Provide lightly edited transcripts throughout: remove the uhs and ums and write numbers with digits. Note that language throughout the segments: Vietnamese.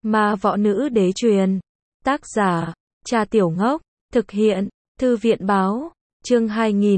Ma Võ Nữ Đế Truyền. Tác giả, Cha Tiểu Ngốc. Thực hiện, Thư viện Báo. Chương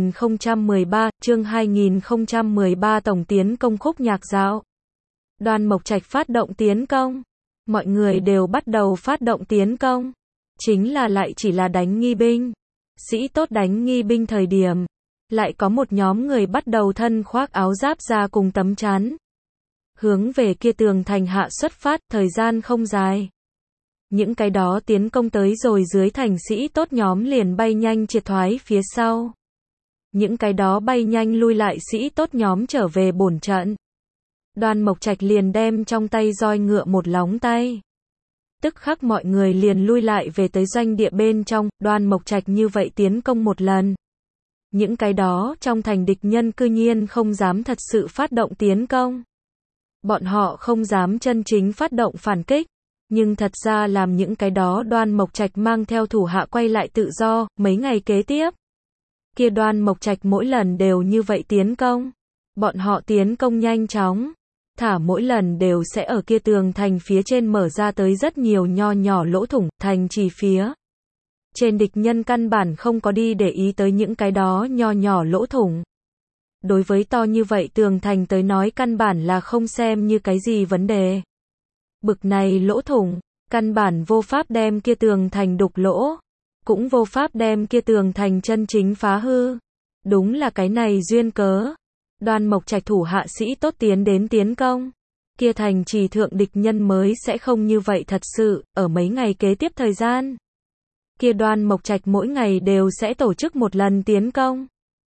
2013 Tổng tiến công khúc nhạc dạo. Đoan Mộc Trạch phát động tiến công. Mọi người đều bắt đầu phát động tiến công. Chính là lại chỉ là đánh nghi binh. Sĩ tốt đánh nghi binh thời điểm. Lại có một nhóm người bắt đầu thân khoác áo giáp ra cùng tấm chắn. Hướng về kia tường thành hạ xuất phát, thời gian không dài. Những cái đó tiến công tới rồi dưới thành sĩ tốt nhóm liền bay nhanh triệt thoái phía sau. Những cái đó bay nhanh lui lại sĩ tốt nhóm trở về bổn trận. Đoan Mộc Trạch liền đem trong tay roi ngựa một lóng tay. Tức khắc mọi người liền lui lại về tới doanh địa bên trong, Đoan Mộc Trạch như vậy tiến công một lần. Những cái đó trong thành địch nhân cư nhiên không dám thật sự phát động tiến công. Bọn họ không dám chân chính phát động phản kích, nhưng thật ra làm những cái đó Đoan Mộc Trạch mang theo thủ hạ quay lại tự do, mấy ngày kế tiếp. Kia Đoan Mộc Trạch mỗi lần đều như vậy tiến công. Bọn họ tiến công nhanh chóng, thả mỗi lần đều sẽ ở kia tường thành phía trên mở ra tới rất nhiều nho nhỏ lỗ thủng, thành trì phía trên địch nhân căn bản không có đi để ý tới những cái đó nho nhỏ lỗ thủng. Đối với to như vậy tường thành tới nói căn bản là không xem như cái gì vấn đề. Bực này lỗ thủng, căn bản vô pháp đem kia tường thành đục lỗ, cũng vô pháp đem kia tường thành chân chính phá hư. Đúng là cái này duyên cớ. Đoan Mộc Trạch thủ hạ sĩ tốt tiến đến tiến công. Kia thành trì thượng địch nhân mới sẽ không như vậy thật sự, ở mấy ngày kế tiếp thời gian. Kia Đoan Mộc Trạch mỗi ngày đều sẽ tổ chức một lần tiến công.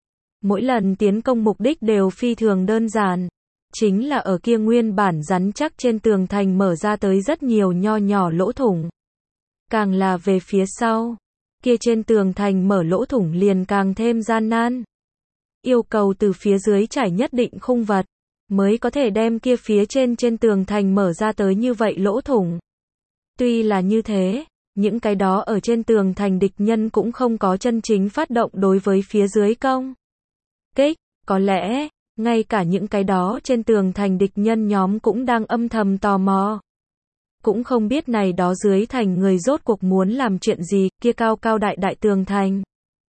Mỗi lần tiến công mục đích đều phi thường đơn giản. Chính là ở kia nguyên bản rắn chắc trên tường thành mở ra tới rất nhiều nho nhỏ lỗ thủng. Càng là về phía sau, kia trên tường thành mở lỗ thủng liền càng thêm gian nan. Yêu cầu từ phía dưới trải nhất định khung vật, mới có thể đem kia phía trên tường thành mở ra tới như vậy lỗ thủng. Tuy là như thế, những cái đó ở trên tường thành địch nhân cũng không có chân chính phát động đối với phía dưới công kích, có lẽ ngay cả những cái đó trên tường thành địch nhân nhóm cũng đang âm thầm tò mò. Cũng không biết này đó dưới thành người rốt cuộc muốn làm chuyện gì, kia cao cao đại đại tường thành.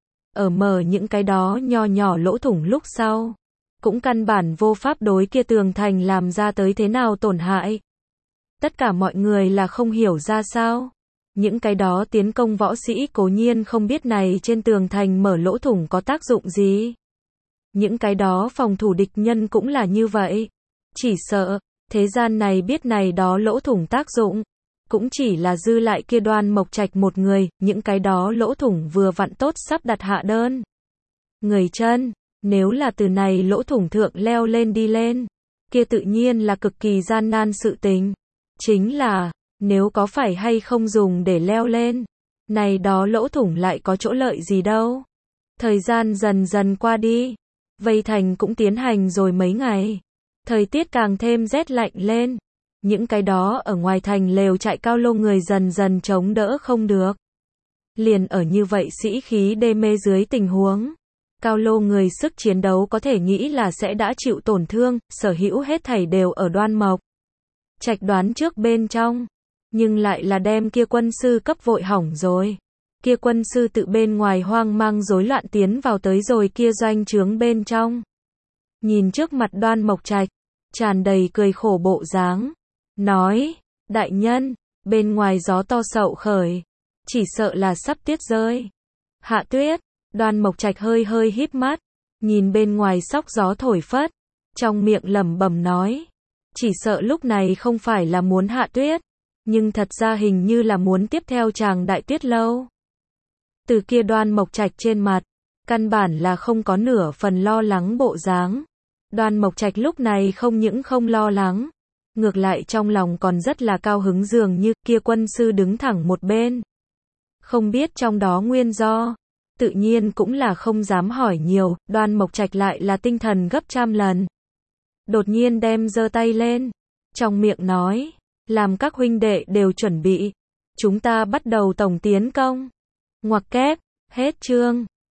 Ở mở những cái đó nho nhỏ lỗ thủng lúc sau, cũng căn bản vô pháp đối kia tường thành làm ra tới thế nào tổn hại. Tất cả mọi người là không hiểu ra sao. Những cái đó tiến công võ sĩ cố nhiên không biết này trên tường thành mở lỗ thủng có tác dụng gì. Những cái đó phòng thủ địch nhân cũng là như vậy. Chỉ sợ, thế gian này biết này đó lỗ thủng tác dụng. Cũng chỉ là dư lại kia Đoan Mộc Trạch một người, những cái đó lỗ thủng vừa vặn tốt sắp đặt hạ đơn. Người chân, nếu là từ này lỗ thủng thượng leo lên đi lên, kia tự nhiên là cực kỳ gian nan sự tình. Chính là, nếu có phải hay không dùng để leo lên, này đó lỗ thủng lại có chỗ lợi gì đâu. Thời gian dần dần qua đi. Vây thành cũng tiến hành rồi mấy ngày. Thời tiết càng thêm rét lạnh lên. Những cái đó ở ngoài thành lều trại cao lô người dần dần chống đỡ không được. Liền ở như vậy sĩ khí đê mê dưới tình huống. Cao lô người sức chiến đấu có thể nghĩ là sẽ đã chịu tổn thương, sở hữu hết thảy đều ở Đoan Mộc Trạch đoán trước bên trong. Nhưng lại là đem kia quân sư cấp vội hỏng rồi. Kia quân sư tự bên ngoài hoang mang rối loạn tiến vào tới rồi kia doanh trướng bên trong. Nhìn trước mặt Đoan Mộc Trạch, tràn đầy cười khổ bộ dáng. Nói, đại nhân, bên ngoài gió to sậu khởi. Chỉ sợ là sắp tuyết rơi. Hạ tuyết, Đoan Mộc Trạch hơi hơi híp mắt. Nhìn bên ngoài sóc gió thổi phất. Trong miệng lẩm bẩm nói. Chỉ sợ lúc này không phải là muốn hạ tuyết. Nhưng thật ra hình như là muốn tiếp theo chàng đại tuyết lâu. Từ kia Đoan Mộc Trạch trên mặt, căn bản là không có nửa phần lo lắng bộ dáng. Đoan Mộc Trạch lúc này không những không lo lắng, ngược lại trong lòng còn rất là cao hứng dường như kia quân sư đứng thẳng một bên. Không biết trong đó nguyên do, tự nhiên cũng là không dám hỏi nhiều, Đoan Mộc Trạch lại là tinh thần gấp trăm lần. Đột nhiên đem giơ tay lên, trong miệng nói, làm các huynh đệ đều chuẩn bị, chúng ta bắt đầu tổng tiến công. Ngoặc kép, hết chương.